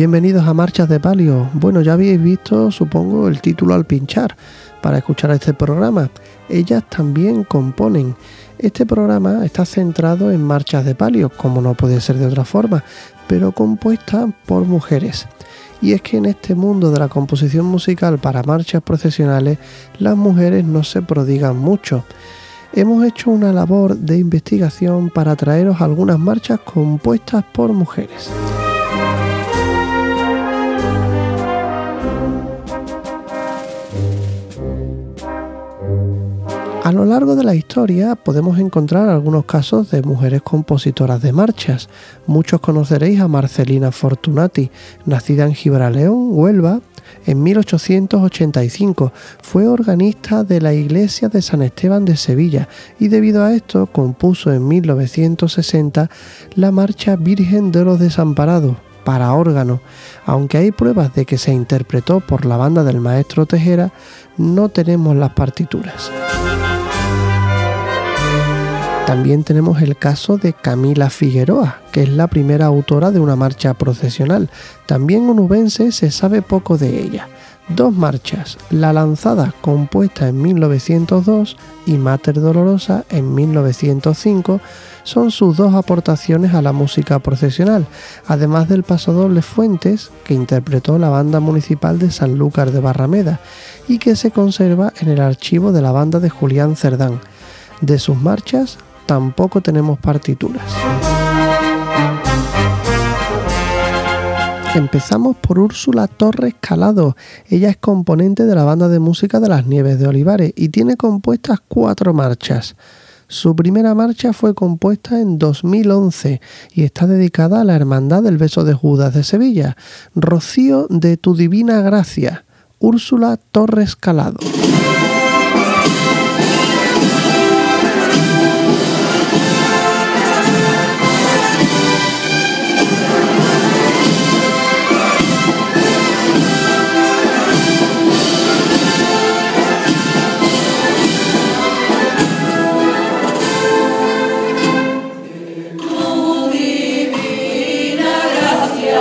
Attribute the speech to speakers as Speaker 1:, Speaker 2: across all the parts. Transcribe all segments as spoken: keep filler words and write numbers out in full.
Speaker 1: Bienvenidos a Marchas de Palio. Bueno, ya habéis visto, supongo, el título al pinchar para escuchar este programa. Ellas también componen. Este programa está centrado en marchas de palio, como no puede ser de otra forma, pero compuesta por mujeres. Y es que en este mundo de la composición musical para marchas procesionales, las mujeres no se prodigan mucho. Hemos hecho una labor de investigación para traeros algunas marchas compuestas por mujeres. A lo largo de la historia podemos encontrar algunos casos de mujeres compositoras de marchas. Muchos conoceréis a Marcelina Fortunati, nacida en Gibraleón, Huelva, en mil ochocientos ochenta y cinco. Fue organista de la iglesia de San Esteban de Sevilla y debido a esto compuso en mil novecientos sesenta la marcha Virgen de los Desamparados para órgano. Aunque hay pruebas de que se interpretó por la banda del maestro Tejera, no tenemos las partituras. También tenemos el caso de Camila Figueroa, que es la primera autora de una marcha procesional. También onubense, se sabe poco de ella. Dos marchas, La Lanzada, compuesta en mil novecientos dos, y Mater Dolorosa en mil novecientos cinco, son sus dos aportaciones a la música procesional, además del pasodoble Fuentes, que interpretó la banda municipal de Sanlúcar de Barrameda y que se conserva en el archivo de la banda de Julián Cerdán. De sus marchas tampoco tenemos partituras. Empezamos por Úrsula Torres Calado. Ella es componente de la banda de música de Las Nieves de Olivares y tiene compuestas cuatro marchas. Su primera marcha fue compuesta en dos mil once y está dedicada a la Hermandad del Beso de Judas de Sevilla. Rocío de tu divina gracia, Úrsula Torres Calado.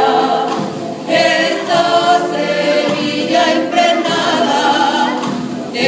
Speaker 2: Esta semilla impregnada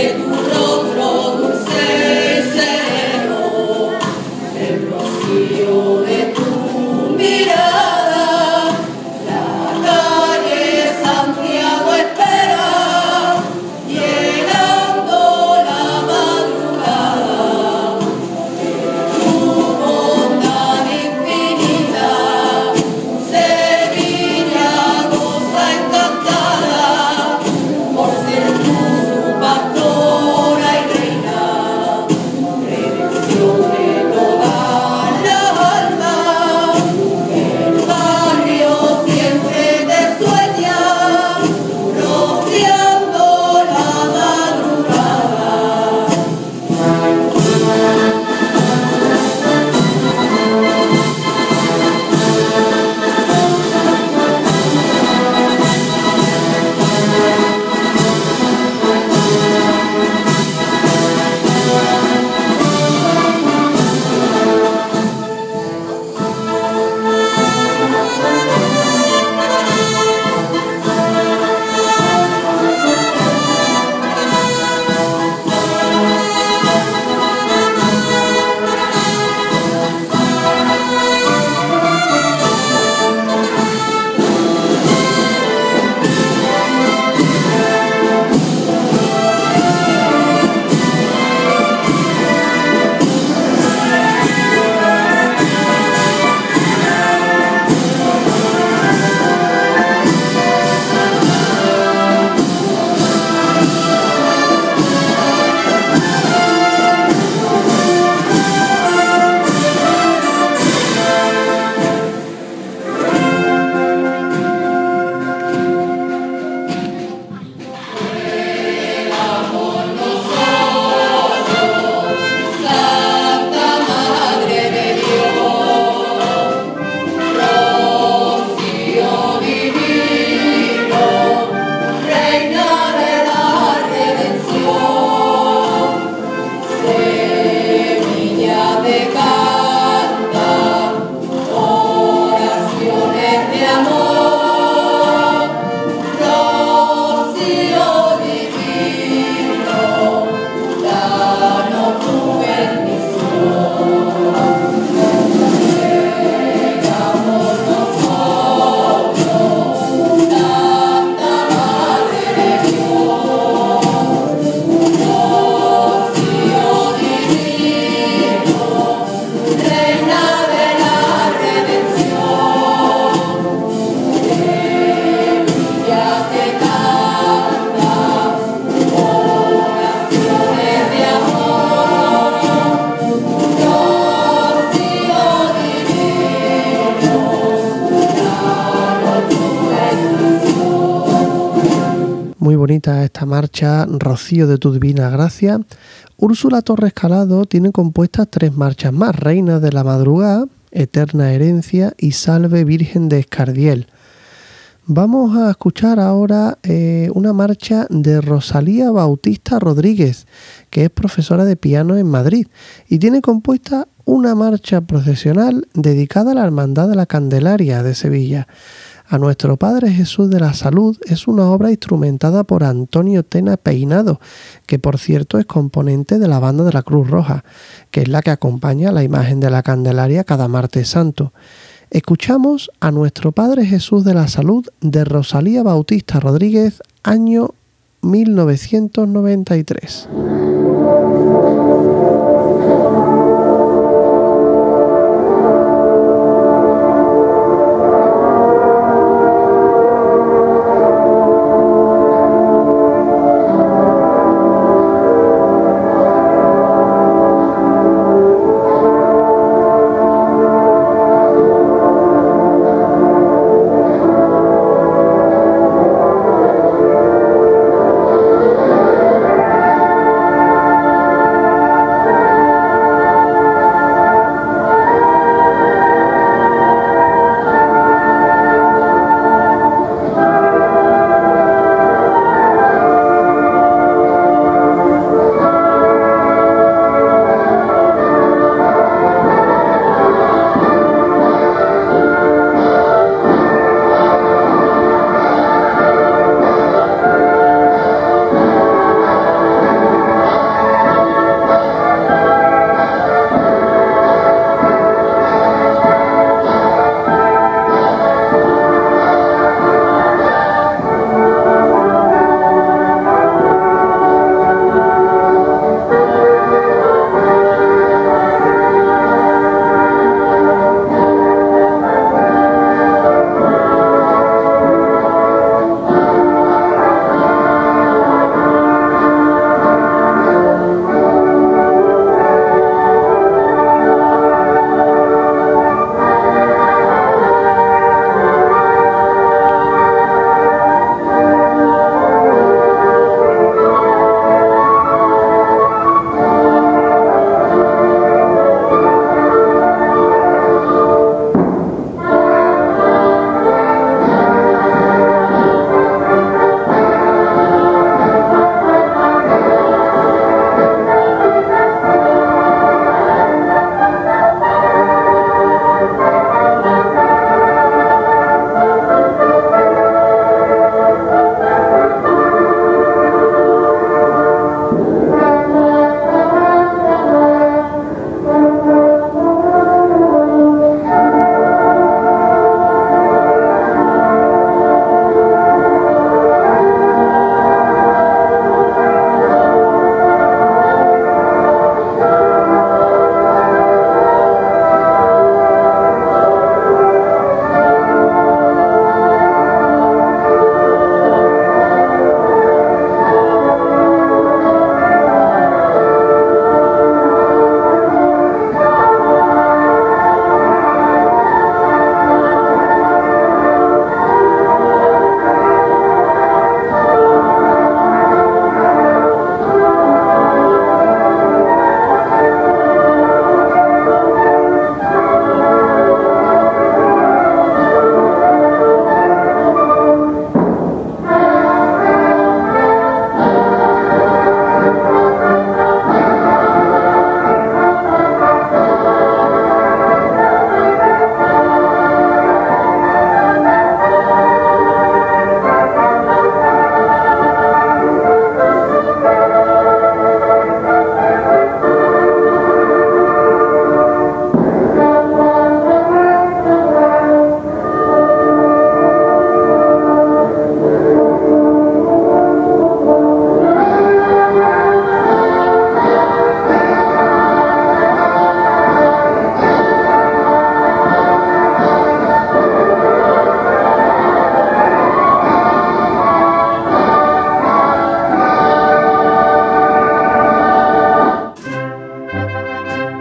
Speaker 1: Muy bonita esta marcha, Rocío de tu divina gracia. Úrsula Torres Calado tiene compuestas tres marchas más: Reina de la madrugada, Eterna herencia y Salve Virgen de Escardiel. Vamos a escuchar ahora eh, una marcha de Rosalía Bautista Rodríguez, que es profesora de piano en Madrid, y tiene compuesta una marcha procesional dedicada a la Hermandad de la Candelaria de Sevilla. A nuestro Padre Jesús de la Salud es una obra instrumentada por Antonio Tena Peinado, que por cierto es componente de la banda de la Cruz Roja, que es la que acompaña a la imagen de la Candelaria cada martes santo. Escuchamos a nuestro Padre Jesús de la Salud de Rosalía Bautista Rodríguez, año mil novecientos noventa y tres.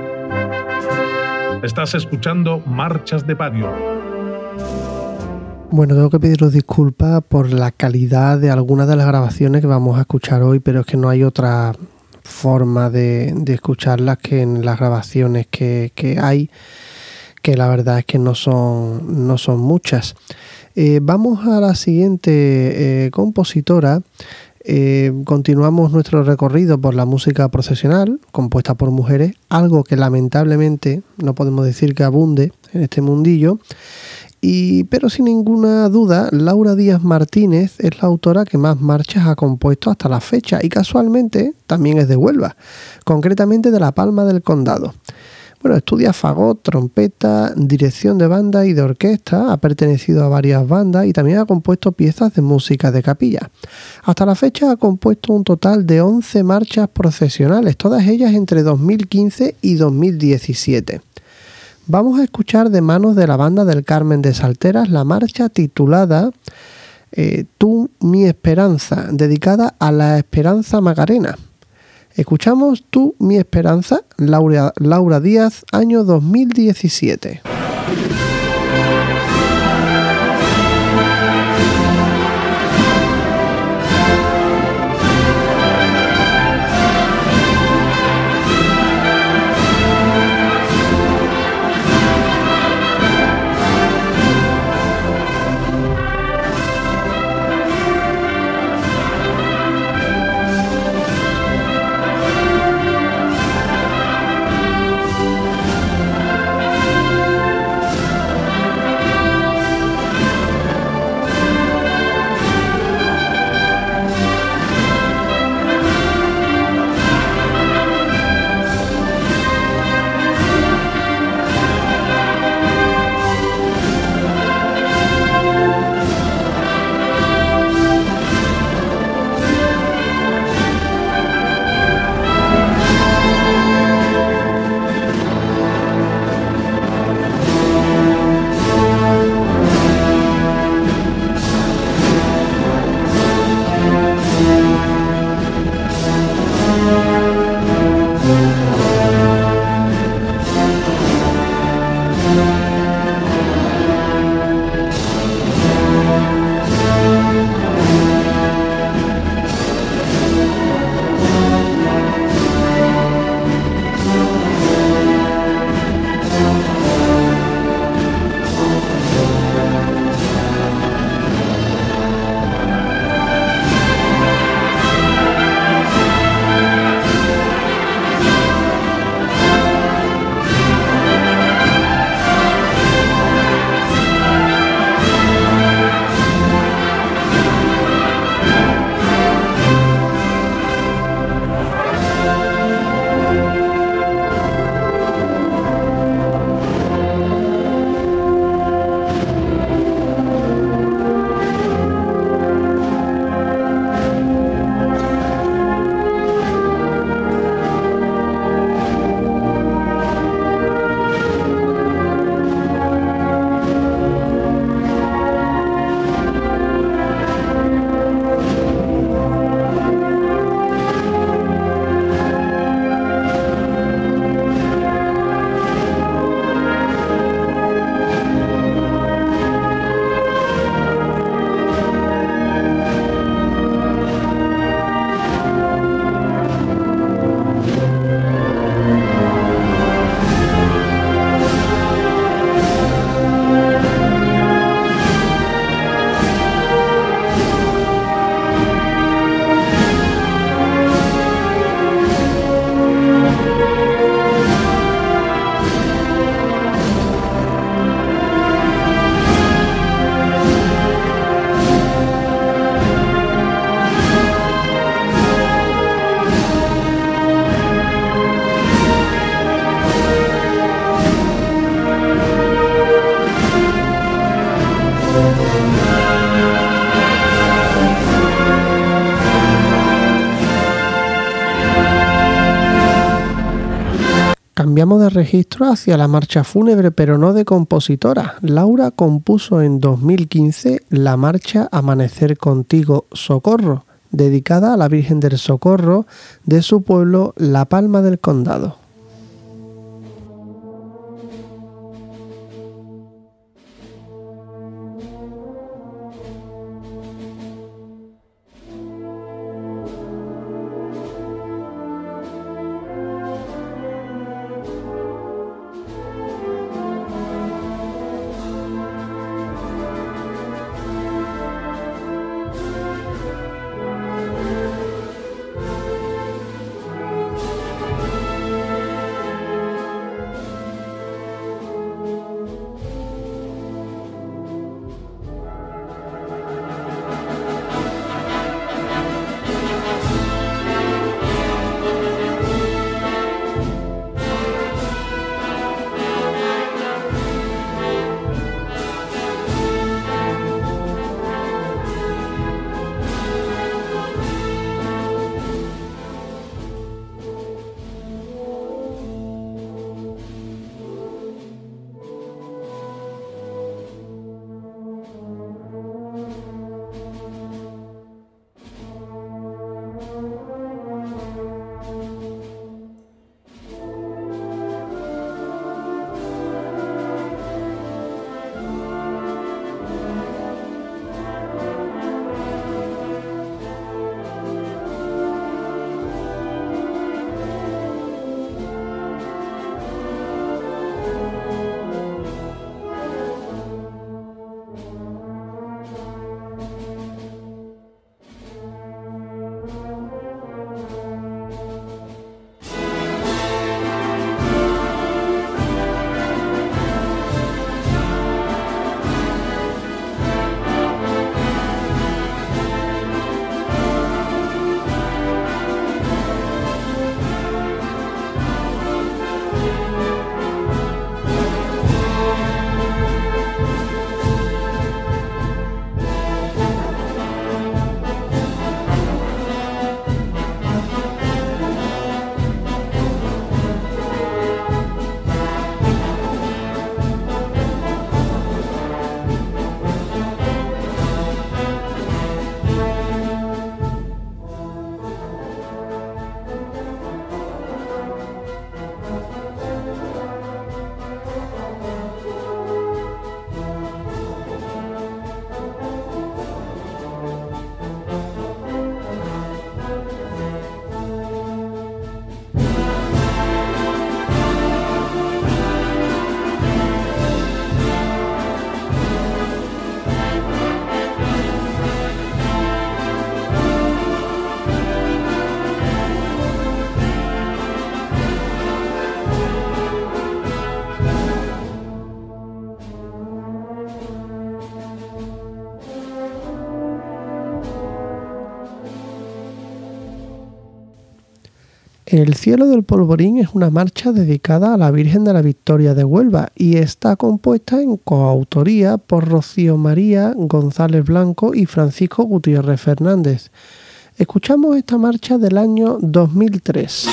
Speaker 2: Estás escuchando Marchas de Patio.
Speaker 1: Bueno, tengo que pediros disculpas por la calidad de algunas de las grabaciones que vamos a escuchar hoy, pero es que no hay otra forma de, de escucharlas que en las grabaciones que, que hay, que la verdad es que no son, no son muchas. Eh, vamos a la siguiente eh, compositora. Eh, continuamos nuestro recorrido por la música procesional, compuesta por mujeres, algo que lamentablemente no podemos decir que abunde en este mundillo. Y, pero sin ninguna duda, Laura Díaz Martínez es la autora que más marchas ha compuesto hasta la fecha y casualmente también es de Huelva, concretamente de La Palma del Condado. Bueno, estudia fagot, trompeta, dirección de banda y de orquesta, ha pertenecido a varias bandas y también ha compuesto piezas de música de capilla. Hasta la fecha ha compuesto un total de once marchas procesionales, todas ellas entre dos mil quince y dos mil diecisiete. Vamos a escuchar de manos de la banda del Carmen de Salteras la marcha titulada eh, Tú mi esperanza, dedicada a la Esperanza Macarena. Escuchamos Tú mi esperanza, Laura, Laura Díaz, año dos mil diecisiete. Cambiamos de registro hacia la marcha fúnebre, pero no de compositora. Laura compuso en dos mil quince la marcha Amanecer contigo, Socorro, dedicada a la Virgen del Socorro de su pueblo, La Palma del Condado. El cielo del polvorín es una marcha dedicada a la Virgen de la Victoria de Huelva y está compuesta en coautoría por Rocío María González Blanco y Francisco Gutiérrez Fernández. Escuchamos esta marcha del año dos mil tres.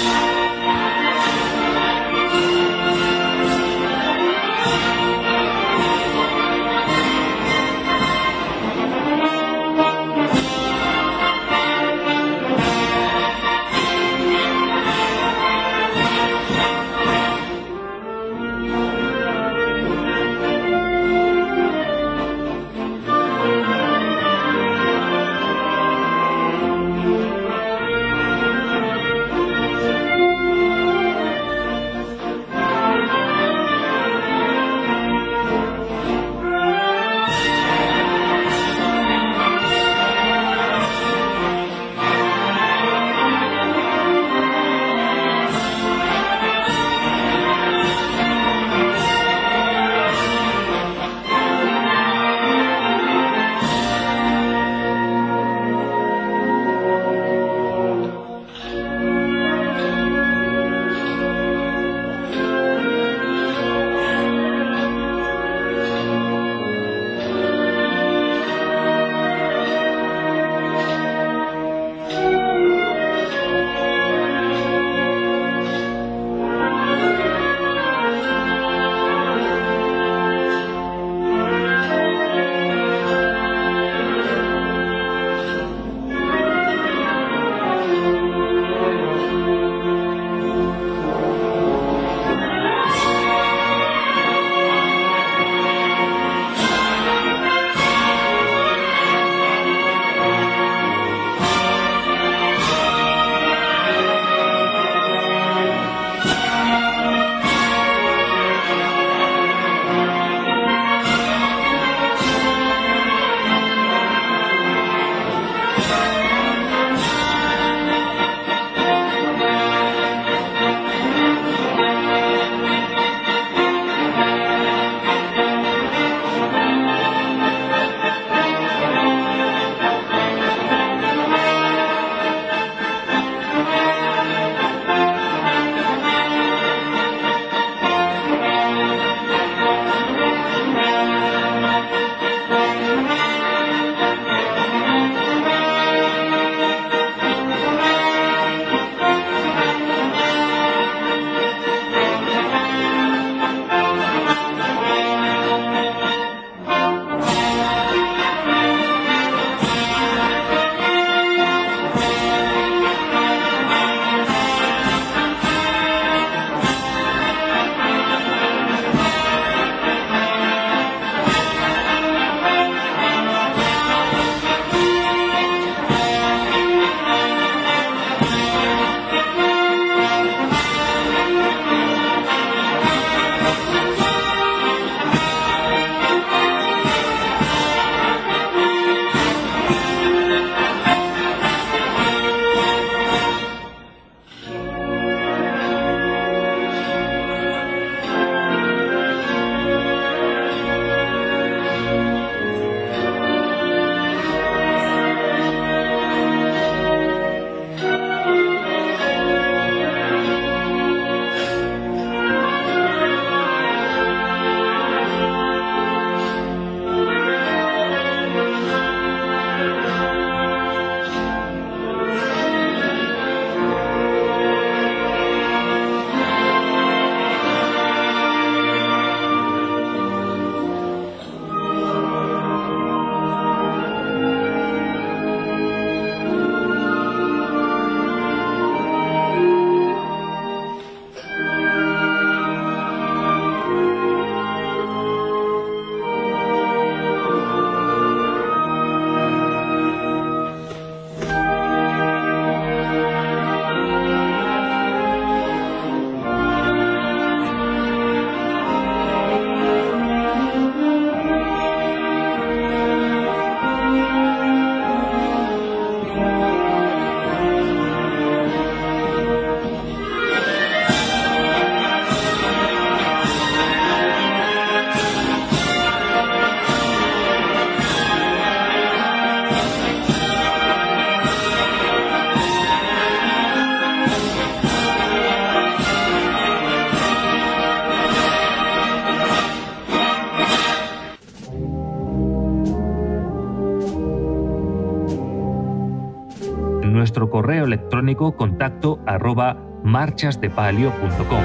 Speaker 2: correo electrónico contacto arroba marchasdepalio punto com.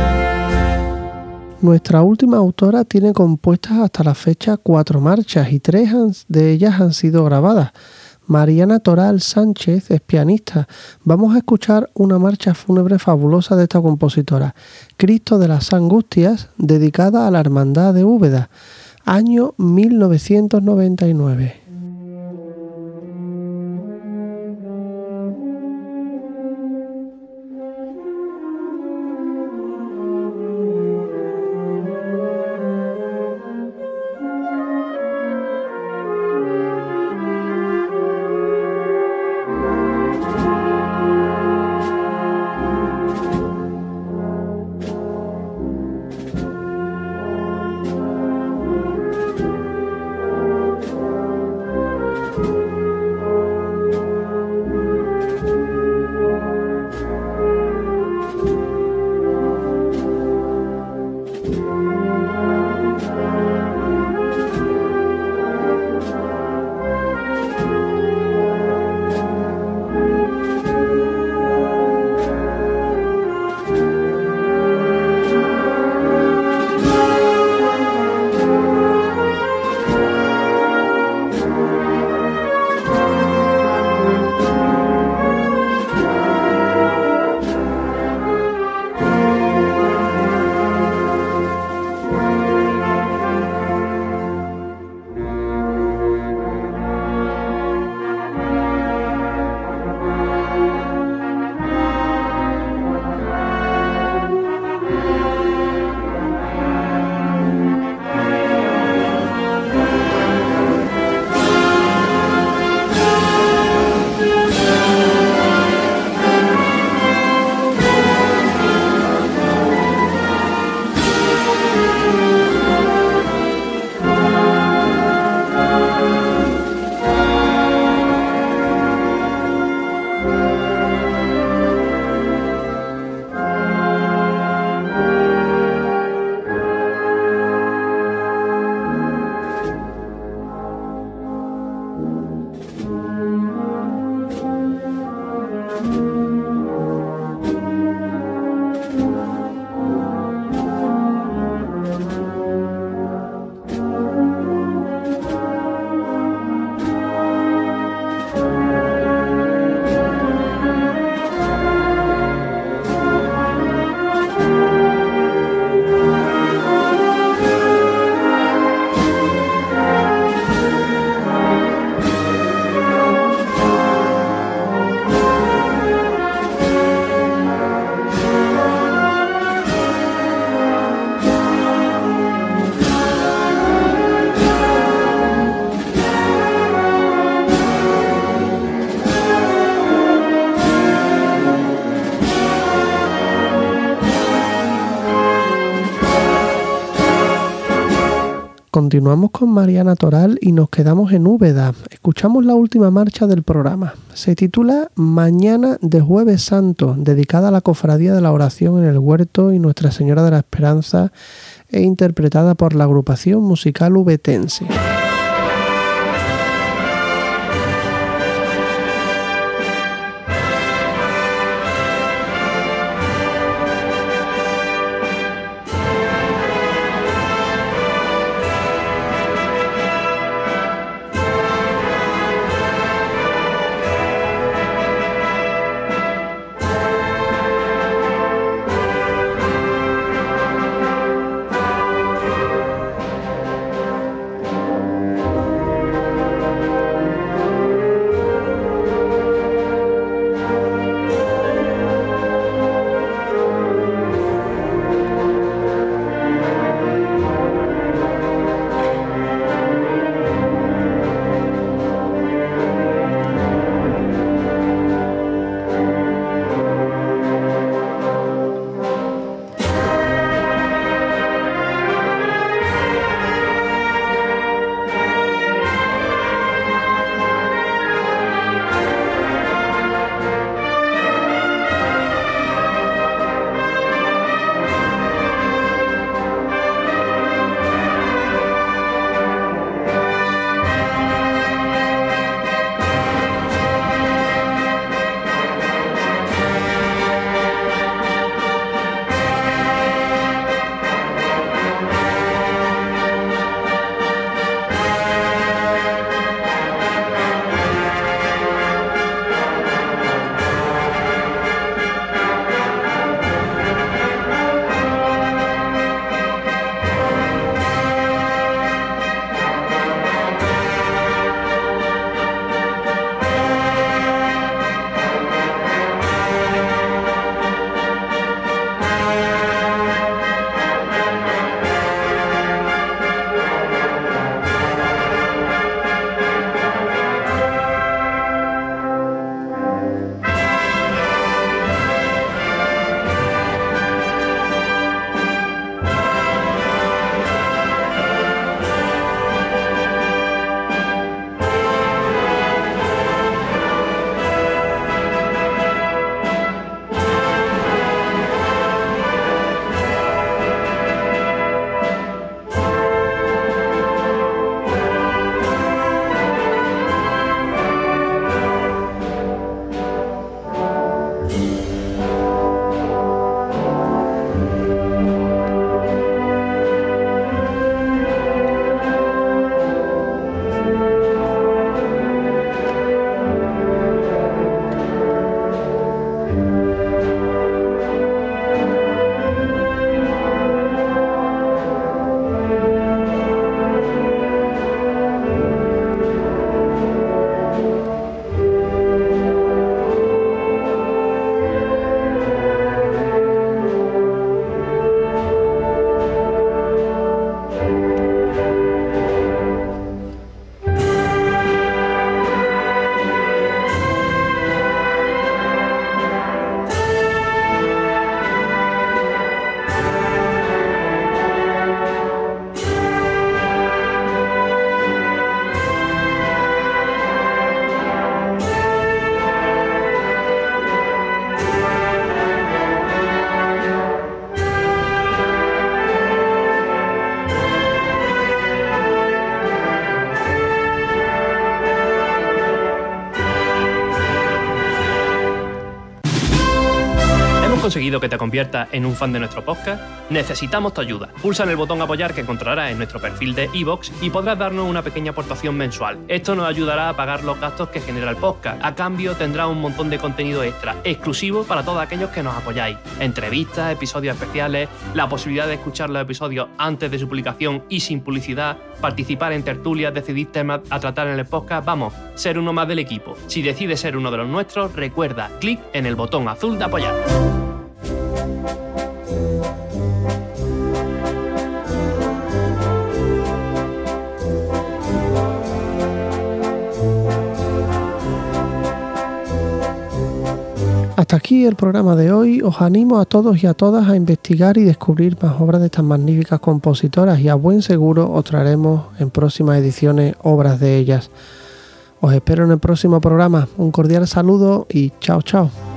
Speaker 1: Nuestra última autora tiene compuestas hasta la fecha cuatro marchas y tres de ellas han sido grabadas. Mariana Toral Sánchez es pianista. Vamos a escuchar una marcha fúnebre fabulosa de esta compositora, Cristo de las Angustias, dedicada a la Hermandad de Úbeda, año mil novecientos noventa y nueve. Continuamos con Mariana Toral y nos quedamos en Úbeda. Escuchamos la última marcha del programa. Se titula Mañana de Jueves Santo, dedicada a la Cofradía de la Oración en el Huerto y Nuestra Señora de la Esperanza, e interpretada por la agrupación musical ubetense.
Speaker 3: conseguido que te conviertas en un fan de nuestro podcast? Necesitamos tu ayuda. Pulsa en el botón apoyar que encontrarás en nuestro perfil de iVoox y podrás darnos una pequeña aportación mensual. Esto nos ayudará a pagar los gastos que genera el podcast. A cambio tendrás un montón de contenido extra, exclusivo para todos aquellos que nos apoyáis. Entrevistas, episodios especiales, la posibilidad de escuchar los episodios antes de su publicación y sin publicidad, participar en tertulias, decidir temas a tratar en el podcast, vamos, ser uno más del equipo. Si decides ser uno de los nuestros, recuerda, clic en el botón azul de apoyar.
Speaker 1: Hasta aquí el programa de hoy. Os animo a todos y a todas a investigar y descubrir más obras de estas magníficas compositoras y a buen seguro os traeremos en próximas ediciones obras de ellas. Os espero en el próximo programa. Un cordial saludo y chao chao.